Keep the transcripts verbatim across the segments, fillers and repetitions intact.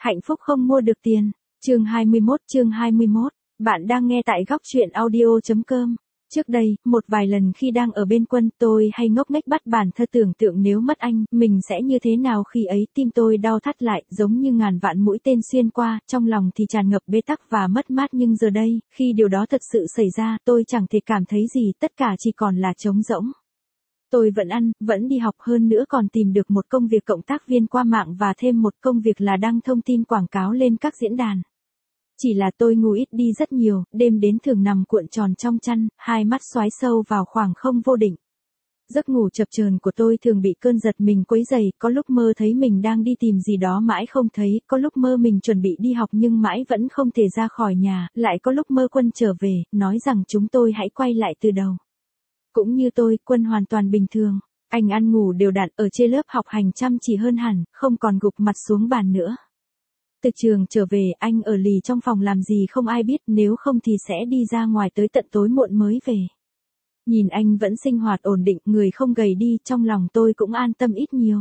Hạnh phúc không mua được tiền. Chương hai mươi mốt, chương hai mươi mốt. Bạn đang nghe tại góc truyện audio chấm com. Trước đây, một vài lần khi đang ở bên Quân, tôi hay ngốc nghếch bắt bản thơ tưởng tượng nếu mất anh, mình sẽ như thế nào khi ấy. Tim tôi đau thắt lại, giống như ngàn vạn mũi tên xuyên qua, trong lòng thì tràn ngập bế tắc và mất mát. Nhưng giờ đây, khi điều đó thật sự xảy ra, tôi chẳng thể cảm thấy gì, tất cả chỉ còn là trống rỗng. Tôi vẫn ăn, vẫn đi học, hơn nữa còn tìm được một công việc cộng tác viên qua mạng và thêm một công việc là đăng thông tin quảng cáo lên các diễn đàn. Chỉ là tôi ngủ ít đi rất nhiều, đêm đến thường nằm cuộn tròn trong chăn, hai mắt xoáy sâu vào khoảng không vô định. Giấc ngủ chập chờn của tôi thường bị cơn giật mình quấy rầy, có lúc mơ thấy mình đang đi tìm gì đó mãi không thấy, có lúc mơ mình chuẩn bị đi học nhưng mãi vẫn không thể ra khỏi nhà, lại có lúc mơ Quân trở về, nói rằng chúng tôi hãy quay lại từ đầu. Cũng như tôi, Quân hoàn toàn bình thường. Anh ăn ngủ đều đặn, ở trên lớp học hành chăm chỉ hơn hẳn, không còn gục mặt xuống bàn nữa. Từ trường trở về, anh ở lì trong phòng làm gì không ai biết, nếu không thì sẽ đi ra ngoài tới tận tối muộn mới về. Nhìn anh vẫn sinh hoạt ổn định, người không gầy đi, trong lòng tôi cũng an tâm ít nhiều.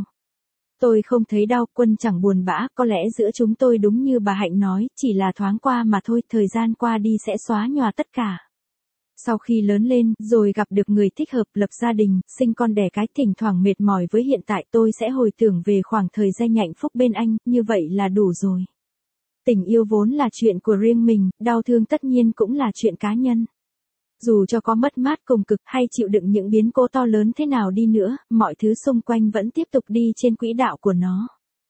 Tôi không thấy đau, Quân chẳng buồn bã, có lẽ giữa chúng tôi đúng như bà Hạnh nói, chỉ là thoáng qua mà thôi, thời gian qua đi sẽ xóa nhòa tất cả. Sau khi lớn lên, rồi gặp được người thích hợp, lập gia đình, sinh con đẻ cái, thỉnh thoảng mệt mỏi với hiện tại, tôi sẽ hồi tưởng về khoảng thời gian hạnh phúc bên anh, như vậy là đủ rồi. Tình yêu vốn là chuyện của riêng mình, đau thương tất nhiên cũng là chuyện cá nhân. Dù cho có mất mát cùng cực hay chịu đựng những biến cố to lớn thế nào đi nữa, mọi thứ xung quanh vẫn tiếp tục đi trên quỹ đạo của nó.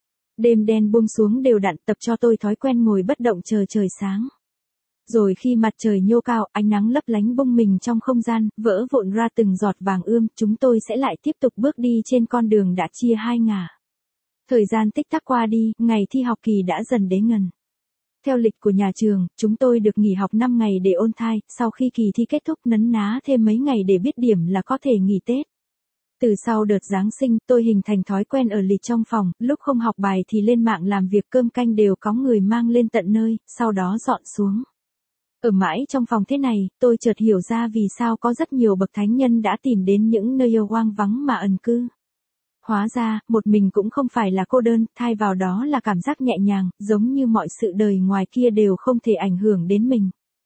Đêm đen buông xuống đều đặn, tập cho tôi thói quen ngồi bất động chờ trời sáng. Rồi khi mặt trời nhô cao, ánh nắng lấp lánh bung mình trong không gian, vỡ vụn ra từng giọt vàng ươm, chúng tôi sẽ lại tiếp tục bước đi trên con đường đã chia hai ngả. Thời gian tích tắc qua đi, ngày thi học kỳ đã dần đến gần. Theo lịch của nhà trường, chúng tôi được nghỉ học năm ngày để ôn thai, sau khi kỳ thi kết thúc nấn ná thêm mấy ngày để biết điểm là có thể nghỉ Tết. Từ sau đợt Giáng sinh, tôi hình thành thói quen ở lì trong phòng, lúc không học bài thì lên mạng làm việc, cơm canh đều có người mang lên tận nơi, sau đó dọn xuống. Ở mãi trong phòng thế này, tôi chợt hiểu ra vì sao có rất nhiều bậc thánh nhân đã tìm đến những nơi yêu hoang vắng mà ẩn cư. Hóa ra, một mình cũng không phải là cô đơn, thay vào đó là cảm giác nhẹ nhàng, giống như mọi sự đời ngoài kia đều không thể ảnh hưởng đến mình.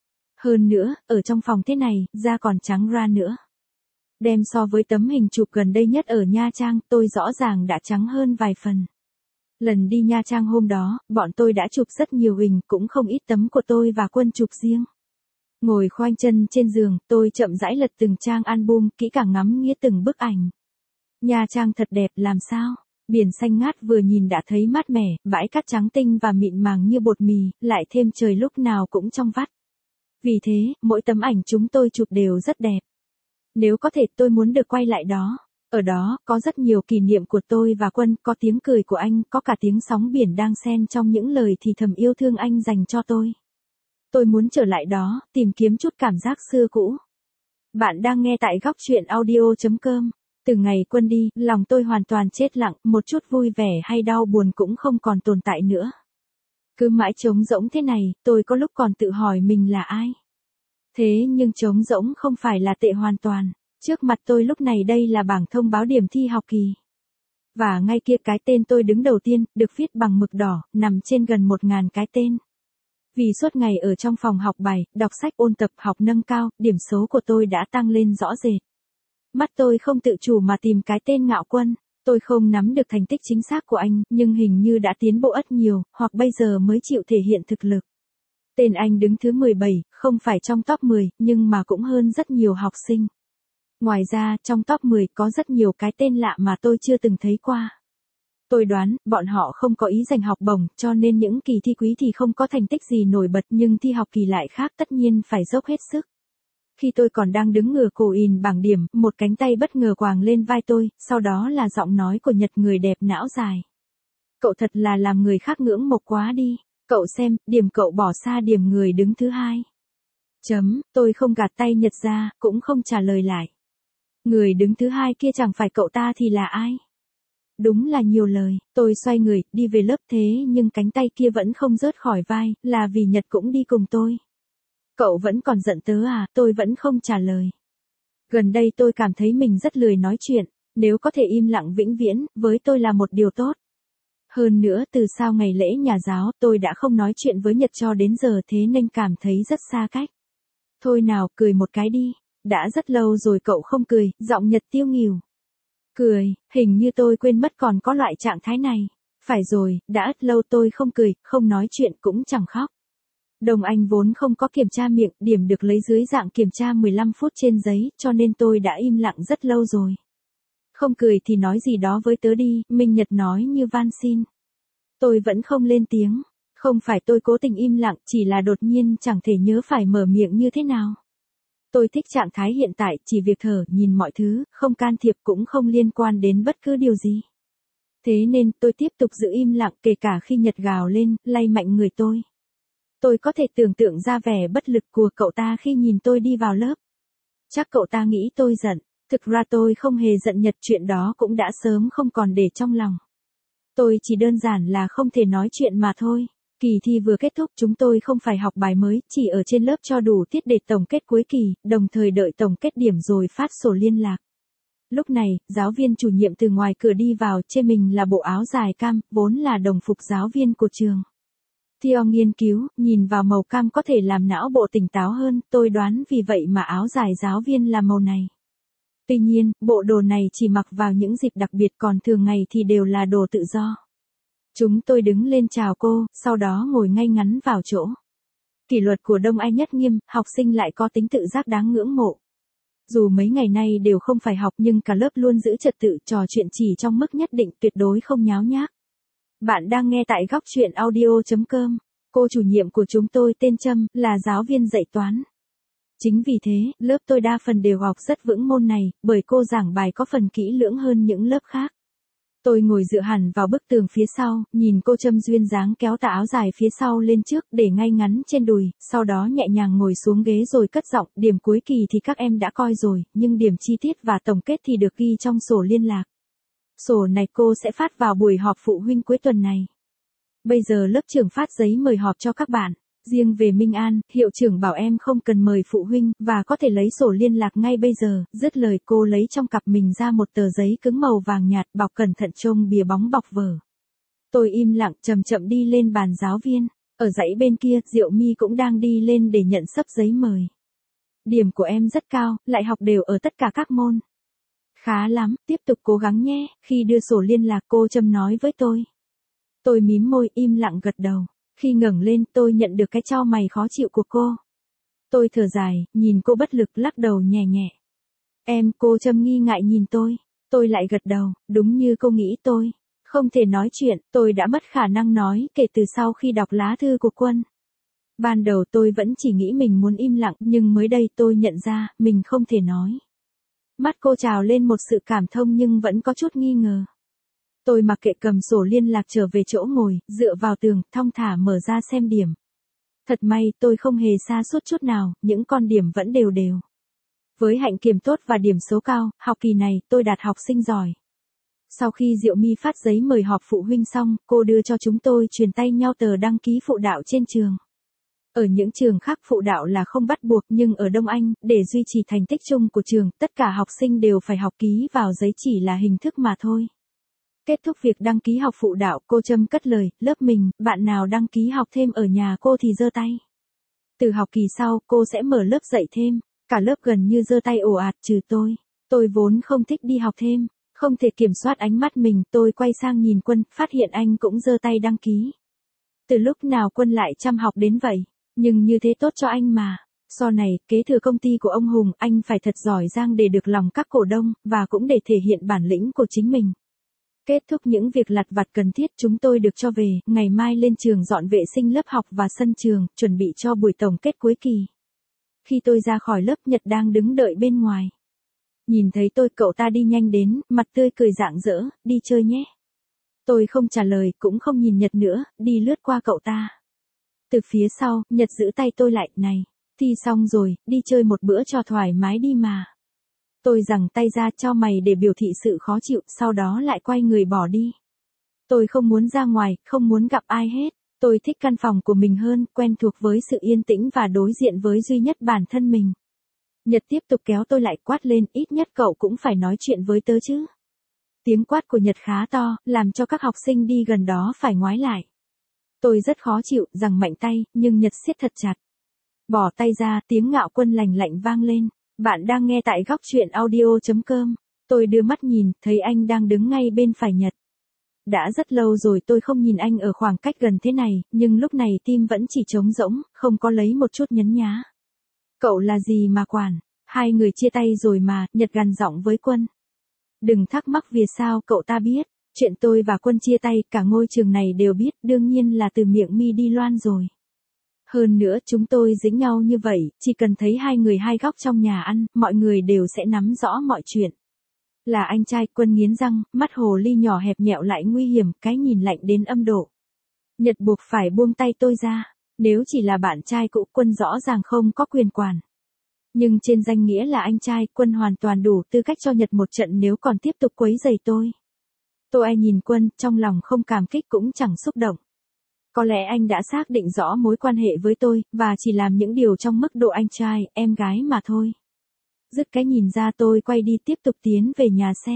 Hơn nữa, ở trong phòng thế này, da còn trắng ra nữa. Đem so với tấm hình chụp gần đây nhất ở Nha Trang, tôi rõ ràng đã trắng hơn vài phần. Lần đi Nha Trang hôm đó, bọn tôi đã chụp rất nhiều hình, cũng không ít tấm của tôi và Quân chụp riêng. Ngồi khoanh chân trên giường, tôi chậm rãi lật từng trang album, kỹ càng ngắm nghía từng bức ảnh. Nha Trang thật đẹp làm sao? Biển xanh ngát vừa nhìn đã thấy mát mẻ, bãi cát trắng tinh và mịn màng như bột mì, lại thêm trời lúc nào cũng trong vắt. Vì thế, mỗi tấm ảnh chúng tôi chụp đều rất đẹp. Nếu có thể tôi muốn được quay lại đó. Ở đó, có rất nhiều kỷ niệm của tôi và Quân, có tiếng cười của anh, có cả tiếng sóng biển đang xen trong những lời thì thầm yêu thương anh dành cho tôi. Tôi muốn trở lại đó, tìm kiếm chút cảm giác xưa cũ. Bạn đang nghe tại góc truyện audio chấm com. Từ ngày Quân đi, lòng tôi hoàn toàn chết lặng, một chút vui vẻ hay đau buồn cũng không còn tồn tại nữa. Cứ mãi trống rỗng thế này, tôi có lúc còn tự hỏi mình là ai. Thế nhưng trống rỗng không phải là tệ hoàn toàn. Trước mặt tôi lúc này đây là bảng thông báo điểm thi học kỳ. Và ngay kia cái tên tôi đứng đầu tiên, được viết bằng mực đỏ, nằm trên gần một ngàn cái tên. Vì suốt ngày ở trong phòng học bài, đọc sách ôn tập học nâng cao, điểm số của tôi đã tăng lên rõ rệt. Mắt tôi không tự chủ mà tìm cái tên Ngạo Quân. Tôi không nắm được thành tích chính xác của anh, nhưng hình như đã tiến bộ rất nhiều, hoặc bây giờ mới chịu thể hiện thực lực. Tên anh đứng thứ mười bảy, không phải trong top mười, nhưng mà cũng hơn rất nhiều học sinh. Ngoài ra, trong top mười có rất nhiều cái tên lạ mà tôi chưa từng thấy qua. Tôi đoán, bọn họ không có ý giành học bổng, cho nên những kỳ thi quý thì không có thành tích gì nổi bật, nhưng thi học kỳ lại khác, tất nhiên phải dốc hết sức. Khi tôi còn đang đứng ngửa cổ in bảng điểm, một cánh tay bất ngờ quàng lên vai tôi, sau đó là giọng nói của Nhật, người đẹp não dài. Cậu thật là làm người khác ngưỡng mộ quá đi. Cậu xem, điểm cậu bỏ xa điểm người đứng thứ hai. Chấm, tôi không gạt tay Nhật ra, cũng không trả lời lại. Người đứng thứ hai kia chẳng phải cậu ta thì là ai? Đúng là nhiều lời, tôi xoay người, đi về lớp, thế nhưng cánh tay kia vẫn không rớt khỏi vai, là vì Nhật cũng đi cùng tôi. Cậu vẫn còn giận tớ à, tôi vẫn không trả lời. Gần đây tôi cảm thấy mình rất lười nói chuyện, nếu có thể im lặng vĩnh viễn, với tôi là một điều tốt. Hơn nữa từ sau ngày lễ nhà giáo tôi đã không nói chuyện với Nhật cho đến giờ thế nên cảm thấy rất xa cách. Thôi nào, cười một cái đi. Đã rất lâu rồi cậu không cười, giọng Nhật tiêu nghỉu. Cười, hình như tôi quên mất còn có loại trạng thái này. Phải rồi, đã rất lâu tôi không cười, không nói chuyện cũng chẳng khóc. Đồng Anh vốn không có kiểm tra miệng, điểm được lấy dưới dạng kiểm tra mười lăm phút trên giấy, cho nên tôi đã im lặng rất lâu rồi. Không cười thì nói gì đó với tớ đi, Minh Nhật nói như van xin. Tôi vẫn không lên tiếng. Không phải tôi cố tình im lặng, chỉ là đột nhiên chẳng thể nhớ phải mở miệng như thế nào. Tôi thích trạng thái hiện tại, chỉ việc thở, nhìn mọi thứ, không can thiệp cũng không liên quan đến bất cứ điều gì. Thế nên tôi tiếp tục giữ im lặng kể cả khi Nhật gào lên, lay mạnh người tôi. Tôi có thể tưởng tượng ra vẻ bất lực của cậu ta khi nhìn tôi đi vào lớp. Chắc cậu ta nghĩ tôi giận, thực ra tôi không hề giận Nhật, chuyện đó cũng đã sớm không còn để trong lòng. Tôi chỉ đơn giản là không thể nói chuyện mà thôi. Kỳ thi vừa kết thúc, chúng tôi không phải học bài mới, chỉ ở trên lớp cho đủ tiết để tổng kết cuối kỳ, đồng thời đợi tổng kết điểm rồi phát sổ liên lạc. Lúc này, giáo viên chủ nhiệm từ ngoài cửa đi vào, trên mình là bộ áo dài cam, vốn là đồng phục giáo viên của trường. Theo nghiên cứu, nhìn vào màu cam có thể làm não bộ tỉnh táo hơn, tôi đoán vì vậy mà áo dài giáo viên là màu này. Tuy nhiên, bộ đồ này chỉ mặc vào những dịp đặc biệt, còn thường ngày thì đều là đồ tự do. Chúng tôi đứng lên chào cô, sau đó ngồi ngay ngắn vào chỗ. Kỷ luật của Đông Anh nhất nghiêm, học sinh lại có tính tự giác đáng ngưỡng mộ. Dù mấy ngày nay đều không phải học nhưng cả lớp luôn giữ trật tự, trò chuyện chỉ trong mức nhất định, tuyệt đối không nháo nhác. Bạn đang nghe tại góc truyện audio chấm com. Cô chủ nhiệm của chúng tôi tên Trâm, là giáo viên dạy toán. Chính vì thế, lớp tôi đa phần đều học rất vững môn này, bởi cô giảng bài có phần kỹ lưỡng hơn những lớp khác. Tôi ngồi dựa hẳn vào bức tường phía sau, nhìn cô Trâm duyên dáng kéo tà áo dài phía sau lên trước để ngay ngắn trên đùi, sau đó nhẹ nhàng ngồi xuống ghế rồi cất giọng, điểm cuối kỳ thì các em đã coi rồi, nhưng điểm chi tiết và tổng kết thì được ghi trong sổ liên lạc. Sổ này cô sẽ phát vào buổi họp phụ huynh cuối tuần này. Bây giờ lớp trưởng phát giấy mời họp cho các bạn. Riêng về Minh An, hiệu trưởng bảo em không cần mời phụ huynh, và có thể lấy sổ liên lạc ngay bây giờ. Dứt lời cô lấy trong cặp mình ra một tờ giấy cứng màu vàng nhạt, bọc cẩn thận trông bìa bóng bọc vở. Tôi im lặng chậm chậm đi lên bàn giáo viên. Ở dãy bên kia, Diệu My cũng đang đi lên để nhận xấp giấy mời. Điểm của em rất cao, lại học đều ở tất cả các môn. Khá lắm, tiếp tục cố gắng nhé. Khi đưa sổ liên lạc cô Trâm nói với tôi. Tôi mím môi im lặng gật đầu. Khi ngẩng lên tôi nhận được cái chau mày khó chịu của cô. Tôi thở dài, nhìn cô bất lực lắc đầu nhẹ nhẹ. Em, cô Trâm nghi ngại nhìn tôi. Tôi lại gật đầu, đúng như cô nghĩ tôi. Không thể nói chuyện, tôi đã mất khả năng nói kể từ sau khi đọc lá thư của Quân. Ban đầu tôi vẫn chỉ nghĩ mình muốn im lặng, nhưng mới đây tôi nhận ra, mình không thể nói. Mắt cô trào lên một sự cảm thông nhưng vẫn có chút nghi ngờ. Tôi mặc kệ cầm sổ liên lạc trở về chỗ ngồi, dựa vào tường, thong thả mở ra xem điểm. Thật may tôi không hề sa sút chút nào, những con điểm vẫn đều đều. Với hạnh kiểm tốt và điểm số cao, học kỳ này tôi đạt học sinh giỏi. Sau khi Diệu My phát giấy mời họp phụ huynh xong, cô đưa cho chúng tôi truyền tay nhau tờ đăng ký phụ đạo trên trường. Ở những trường khác phụ đạo là không bắt buộc, nhưng ở Đông Anh, để duy trì thành tích chung của trường, tất cả học sinh đều phải học ký vào giấy, chỉ là hình thức mà thôi. Kết thúc việc đăng ký học phụ đạo, cô Trâm cất lời, lớp mình, bạn nào đăng ký học thêm ở nhà cô thì giơ tay. Từ học kỳ sau, cô sẽ mở lớp dạy thêm. Cả lớp gần như giơ tay ồ ạt trừ tôi. Tôi vốn không thích đi học thêm. Không thể kiểm soát ánh mắt mình, tôi quay sang nhìn Quân, phát hiện anh cũng giơ tay đăng ký. Từ lúc nào Quân lại chăm học đến vậy? Nhưng như thế tốt cho anh mà. Sau này, kế thừa công ty của ông Hùng, anh phải thật giỏi giang để được lòng các cổ đông, và cũng để thể hiện bản lĩnh của chính mình. Kết thúc những việc lặt vặt cần thiết, chúng tôi được cho về, ngày mai lên trường dọn vệ sinh lớp học và sân trường, chuẩn bị cho buổi tổng kết cuối kỳ. Khi tôi ra khỏi lớp, Nhật đang đứng đợi bên ngoài. Nhìn thấy tôi, cậu ta đi nhanh đến, mặt tươi cười rạng rỡ, đi chơi nhé. Tôi không trả lời, cũng không nhìn Nhật nữa, đi lướt qua cậu ta. Từ phía sau, Nhật giữ tay tôi lại, này, thi xong rồi, đi chơi một bữa cho thoải mái đi mà. Tôi giằng tay ra cho mày để biểu thị sự khó chịu, sau đó lại quay người bỏ đi. Tôi không muốn ra ngoài, không muốn gặp ai hết. Tôi thích căn phòng của mình hơn, quen thuộc với sự yên tĩnh và đối diện với duy nhất bản thân mình. Nhật tiếp tục kéo tôi lại, quát lên, ít nhất cậu cũng phải nói chuyện với tớ chứ. Tiếng quát của Nhật khá to, làm cho các học sinh đi gần đó phải ngoái lại. Tôi rất khó chịu, giằng mạnh tay, nhưng Nhật siết thật chặt. Bỏ tay ra, tiếng Ngạo Quân lành lạnh vang lên. Bạn đang nghe tại góc truyện audio.com. Tôi đưa mắt nhìn, thấy anh đang đứng ngay bên phải Nhật. Đã rất lâu rồi tôi không nhìn anh ở khoảng cách gần thế này, nhưng lúc này tim vẫn chỉ trống rỗng, không có lấy một chút nhấn nhá. Cậu là gì mà quản? Hai người chia tay rồi mà, Nhật gằn giọng với Quân. Đừng thắc mắc vì sao cậu ta biết. Chuyện tôi và Quân chia tay, cả ngôi trường này đều biết, đương nhiên là từ miệng Mi đi loan rồi. Hơn nữa chúng tôi dính nhau như vậy, chỉ cần thấy hai người hai góc trong nhà ăn, mọi người đều sẽ nắm rõ mọi chuyện. Là anh trai. Quân nghiến răng, mắt hồ ly nhỏ hẹp nhẹo lại nguy hiểm, cái nhìn lạnh đến âm độ. Nhật buộc phải buông tay tôi ra. Nếu chỉ là bạn trai cũ, Quân rõ ràng không có quyền quản. Nhưng trên danh nghĩa là anh trai, Quân hoàn toàn đủ tư cách cho Nhật một trận nếu còn tiếp tục quấy rầy tôi. Tôi ai nhìn Quân, trong lòng không cảm kích cũng chẳng xúc động. Có lẽ anh đã xác định rõ mối quan hệ với tôi, và chỉ làm những điều trong mức độ anh trai, em gái mà thôi. Dứt cái nhìn ra tôi quay đi tiếp tục tiến về nhà xe.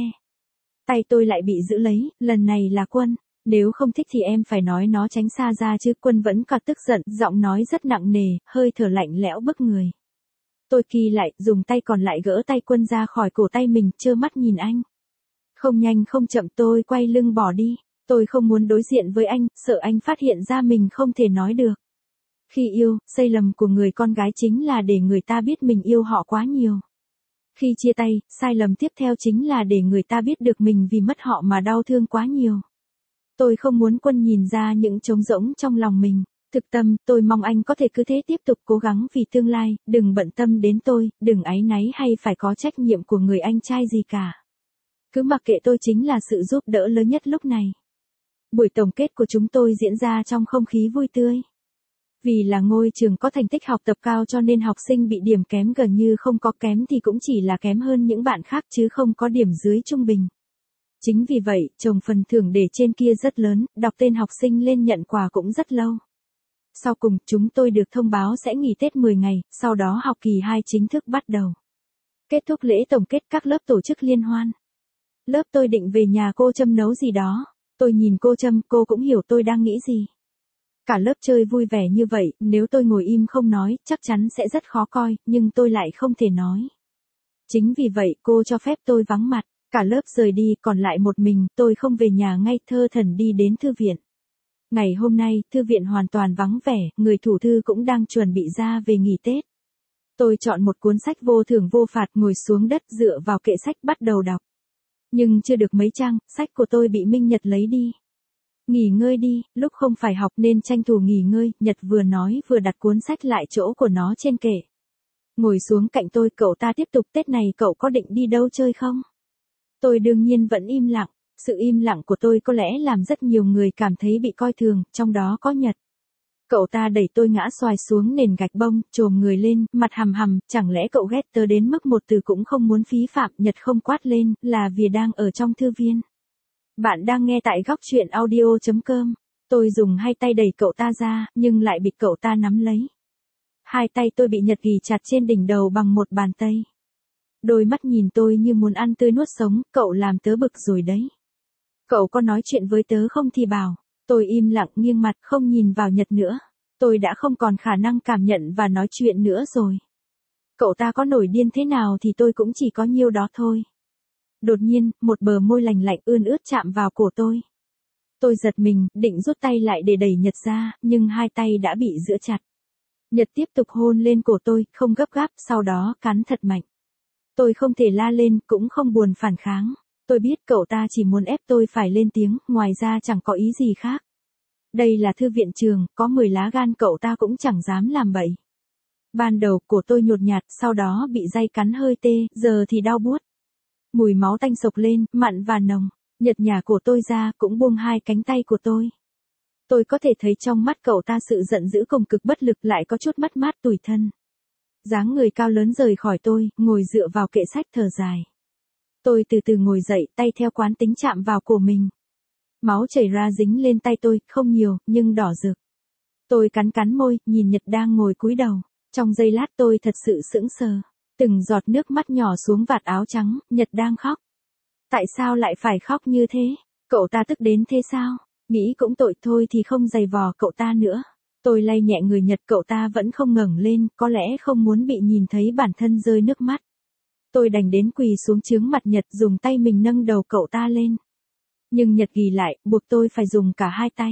Tay tôi lại bị giữ lấy, lần này là Quân. Nếu không thích thì em phải nói nó tránh xa ra chứ. Quân vẫn còn tức giận, giọng nói rất nặng nề, hơi thở lạnh lẽo bức người. Tôi kỳ lại, dùng tay còn lại gỡ tay Quân ra khỏi cổ tay mình, trơ mắt nhìn anh. Không nhanh không chậm tôi quay lưng bỏ đi. Tôi không muốn đối diện với anh, sợ anh phát hiện ra mình không thể nói được. Khi yêu, sai lầm của người con gái chính là để người ta biết mình yêu họ quá nhiều. Khi chia tay, sai lầm tiếp theo chính là để người ta biết được mình vì mất họ mà đau thương quá nhiều. Tôi không muốn Quân nhìn ra những trống rỗng trong lòng mình. Thực tâm, tôi mong anh có thể cứ thế tiếp tục cố gắng vì tương lai, đừng bận tâm đến tôi, đừng áy náy hay phải có trách nhiệm của người anh trai gì cả. Cứ mặc kệ tôi chính là sự giúp đỡ lớn nhất lúc này. Buổi tổng kết của chúng tôi diễn ra trong không khí vui tươi. Vì là ngôi trường có thành tích học tập cao cho nên học sinh bị điểm kém gần như không có, kém thì cũng chỉ là kém hơn những bạn khác chứ không có điểm dưới trung bình. Chính vì vậy, chồng phần thưởng để trên kia rất lớn, đọc tên học sinh lên nhận quà cũng rất lâu. Sau cùng, chúng tôi được thông báo sẽ nghỉ Tết mười ngày, sau đó học kỳ hai chính thức bắt đầu. Kết thúc lễ tổng kết, các lớp tổ chức liên hoan. Lớp tôi định về nhà cô Trâm nấu gì đó. Tôi nhìn cô Trâm, cô cũng hiểu tôi đang nghĩ gì. Cả lớp chơi vui vẻ như vậy, nếu tôi ngồi im không nói, chắc chắn sẽ rất khó coi, nhưng tôi lại không thể nói. Chính vì vậy cô cho phép tôi vắng mặt, cả lớp rời đi, còn lại một mình, tôi không về nhà ngay, thơ thẩn đi đến thư viện. Ngày hôm nay, thư viện hoàn toàn vắng vẻ, người thủ thư cũng đang chuẩn bị ra về nghỉ Tết. Tôi chọn một cuốn sách vô thưởng vô phạt, ngồi xuống đất dựa vào kệ sách bắt đầu đọc. Nhưng chưa được mấy trang, sách của tôi bị Minh Nhật lấy đi. Nghỉ ngơi đi, lúc không phải học nên tranh thủ nghỉ ngơi, Nhật vừa nói vừa đặt cuốn sách lại chỗ của nó trên kệ. Ngồi xuống cạnh tôi, cậu ta tiếp tục, Tết này cậu có định đi đâu chơi không? Tôi đương nhiên vẫn im lặng, sự im lặng của tôi có lẽ làm rất nhiều người cảm thấy bị coi thường, trong đó có Nhật. Cậu ta đẩy tôi ngã xoài xuống nền gạch bông, chồm người lên, mặt hầm hầm, chẳng lẽ cậu ghét tớ đến mức một từ cũng không muốn phí phạm. Nhật không quát lên, là vì đang ở trong thư viên. Bạn đang nghe tại góc truyện audio.com. Tôi dùng hai tay đẩy cậu ta ra, nhưng lại bị cậu ta nắm lấy. Hai tay tôi bị Nhật ghì chặt trên đỉnh đầu bằng một bàn tay. Đôi mắt nhìn tôi như muốn ăn tươi nuốt sống, cậu làm tớ bực rồi đấy. Cậu có nói chuyện với tớ không thì bảo. Tôi im lặng nghiêng mặt không nhìn vào Nhật nữa. Tôi đã không còn khả năng cảm nhận và nói chuyện nữa rồi. Cậu ta có nổi điên thế nào thì tôi cũng chỉ có nhiêu đó thôi. Đột nhiên, một bờ môi lành lạnh ươn ướt chạm vào cổ tôi. Tôi giật mình, định rút tay lại để đẩy Nhật ra, nhưng hai tay đã bị giữ chặt. Nhật tiếp tục hôn lên cổ tôi, không gấp gáp, sau đó cắn thật mạnh. Tôi không thể la lên, cũng không buồn phản kháng. Tôi biết cậu ta chỉ muốn ép tôi phải lên tiếng, ngoài ra chẳng có ý gì khác. Đây là thư viện trường, có mười lá gan cậu ta cũng chẳng dám làm bậy. Ban đầu cổ tôi nhột nhạt, sau đó bị day cắn hơi tê, giờ thì đau buốt. Mùi máu tanh sộc lên, mặn và nồng. Nhật nhả cổ tôi ra, cũng buông hai cánh tay của tôi. Tôi có thể thấy trong mắt cậu ta sự giận dữ cùng cực bất lực, lại có chút mất mát tủi thân. Dáng người cao lớn rời khỏi tôi, ngồi dựa vào kệ sách thở dài. Tôi từ từ ngồi dậy, tay theo quán tính chạm vào cổ mình. Máu chảy ra dính lên tay tôi, không nhiều, nhưng đỏ rực. Tôi cắn cắn môi, nhìn Nhật đang ngồi cúi đầu. Trong giây lát tôi thật sự sững sờ. Từng giọt nước mắt nhỏ xuống vạt áo trắng, Nhật đang khóc. Tại sao lại phải khóc như thế? Cậu ta tức đến thế sao? Nghĩ cũng tội thôi thì không giày vò cậu ta nữa. Tôi lay nhẹ người Nhật, cậu ta vẫn không ngẩng lên, có lẽ không muốn bị nhìn thấy bản thân rơi nước mắt. Tôi đành đến quỳ xuống chướng mặt Nhật, dùng tay mình nâng đầu cậu ta lên. Nhưng Nhật ghì lại, buộc tôi phải dùng cả hai tay.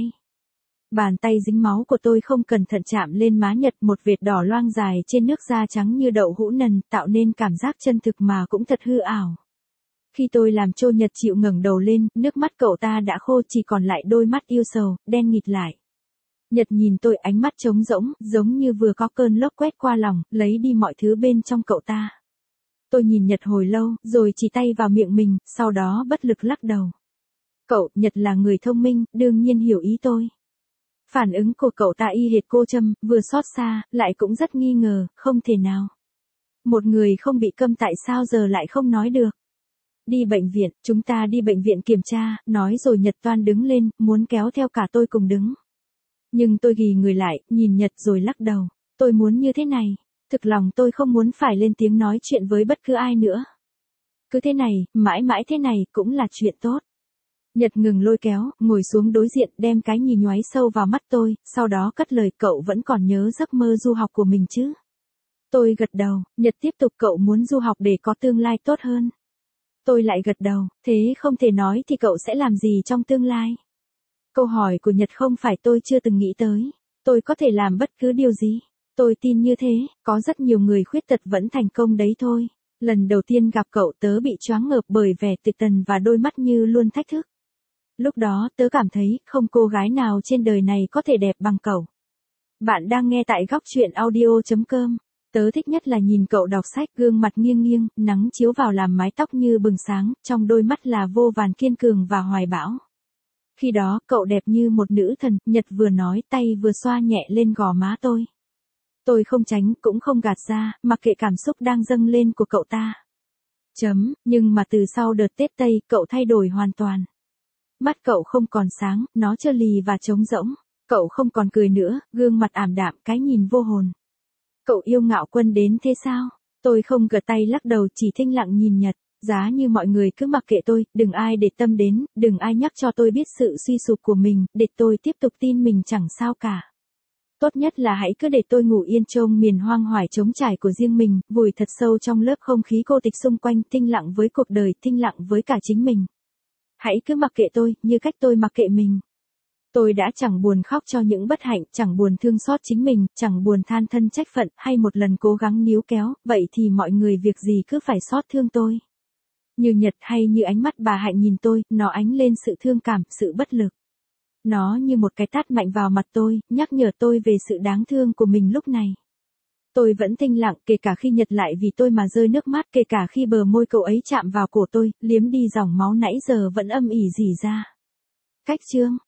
Bàn tay dính máu của tôi không cẩn thận chạm lên má Nhật, một vệt đỏ loang dài trên nước da trắng như đậu hũ nần, tạo nên cảm giác chân thực mà cũng thật hư ảo. Khi tôi làm cho Nhật chịu ngẩng đầu lên, nước mắt cậu ta đã khô, chỉ còn lại đôi mắt yêu sầu, đen nghịt lại. Nhật nhìn tôi, ánh mắt trống rỗng, giống như vừa có cơn lốc quét qua lòng, lấy đi mọi thứ bên trong cậu ta. Tôi nhìn Nhật hồi lâu, rồi chỉ tay vào miệng mình, sau đó bất lực lắc đầu. Cậu, Nhật là người thông minh, đương nhiên hiểu ý tôi. Phản ứng của cậu ta y hệt cô Trâm, vừa xót xa, lại cũng rất nghi ngờ, không thể nào. Một người không bị câm tại sao giờ lại không nói được. Đi bệnh viện, chúng ta đi bệnh viện kiểm tra, nói rồi Nhật toan đứng lên, muốn kéo theo cả tôi cùng đứng. Nhưng tôi ghì người lại, nhìn Nhật rồi lắc đầu. Tôi muốn như thế này. Thực lòng tôi không muốn phải lên tiếng nói chuyện với bất cứ ai nữa. Cứ thế này, mãi mãi thế này cũng là chuyện tốt. Nhật ngừng lôi kéo, ngồi xuống đối diện, đem cái nhìn nhoáy sâu vào mắt tôi, sau đó cất lời, cậu vẫn còn nhớ giấc mơ du học của mình chứ? Tôi gật đầu. Nhật tiếp tục, cậu muốn du học để có tương lai tốt hơn. Tôi lại gật đầu, thế không thể nói thì cậu sẽ làm gì trong tương lai? Câu hỏi của Nhật không phải tôi chưa từng nghĩ tới. Tôi có thể làm bất cứ điều gì. Tôi tin như thế, có rất nhiều người khuyết tật vẫn thành công đấy thôi. Lần đầu tiên gặp cậu tớ bị choáng ngợp bởi vẻ tuyệt tần và đôi mắt như luôn thách thức. Lúc đó tớ cảm thấy không cô gái nào trên đời này có thể đẹp bằng cậu. Bạn đang nghe tại góc truyện audio chấm com. Tớ thích nhất là nhìn cậu đọc sách, gương mặt nghiêng nghiêng, nắng chiếu vào làm mái tóc như bừng sáng, trong đôi mắt là vô vàn kiên cường và hoài bão. Khi đó, cậu đẹp như một nữ thần, Nhật vừa nói, tay vừa xoa nhẹ lên gò má tôi. Tôi không tránh, cũng không gạt ra, mặc kệ cảm xúc đang dâng lên của cậu ta. Chấm, nhưng mà từ sau đợt Tết Tây, cậu thay đổi hoàn toàn. Mắt cậu không còn sáng, nó trơ lì và trống rỗng. Cậu không còn cười nữa, gương mặt ảm đạm, cái nhìn vô hồn. Cậu yêu Ngạo Quân đến thế sao? Tôi không gật tay lắc đầu, chỉ thinh lặng nhìn Nhật. Giá như mọi người cứ mặc kệ tôi, đừng ai để tâm đến, đừng ai nhắc cho tôi biết sự suy sụp của mình, để tôi tiếp tục tin mình chẳng sao cả. Tốt nhất là hãy cứ để tôi ngủ yên trong miền hoang hoài trống trải của riêng mình, vùi thật sâu trong lớp không khí cô tịch xung quanh, thinh lặng với cuộc đời, thinh lặng với cả chính mình. Hãy cứ mặc kệ tôi, như cách tôi mặc kệ mình. Tôi đã chẳng buồn khóc cho những bất hạnh, chẳng buồn thương xót chính mình, chẳng buồn than thân trách phận, hay một lần cố gắng níu kéo, vậy thì mọi người việc gì cứ phải xót thương tôi. Như Nhật hay như ánh mắt bà Hạnh nhìn tôi, nó ánh lên sự thương cảm, sự bất lực. Nó như một cái tát mạnh vào mặt tôi, nhắc nhở tôi về sự đáng thương của mình lúc này. Tôi vẫn thinh lặng, kể cả khi Nhật lại vì tôi mà rơi nước mắt, kể cả khi bờ môi cậu ấy chạm vào cổ tôi, liếm đi dòng máu nãy giờ vẫn âm ỉ rỉ ra. Cách chương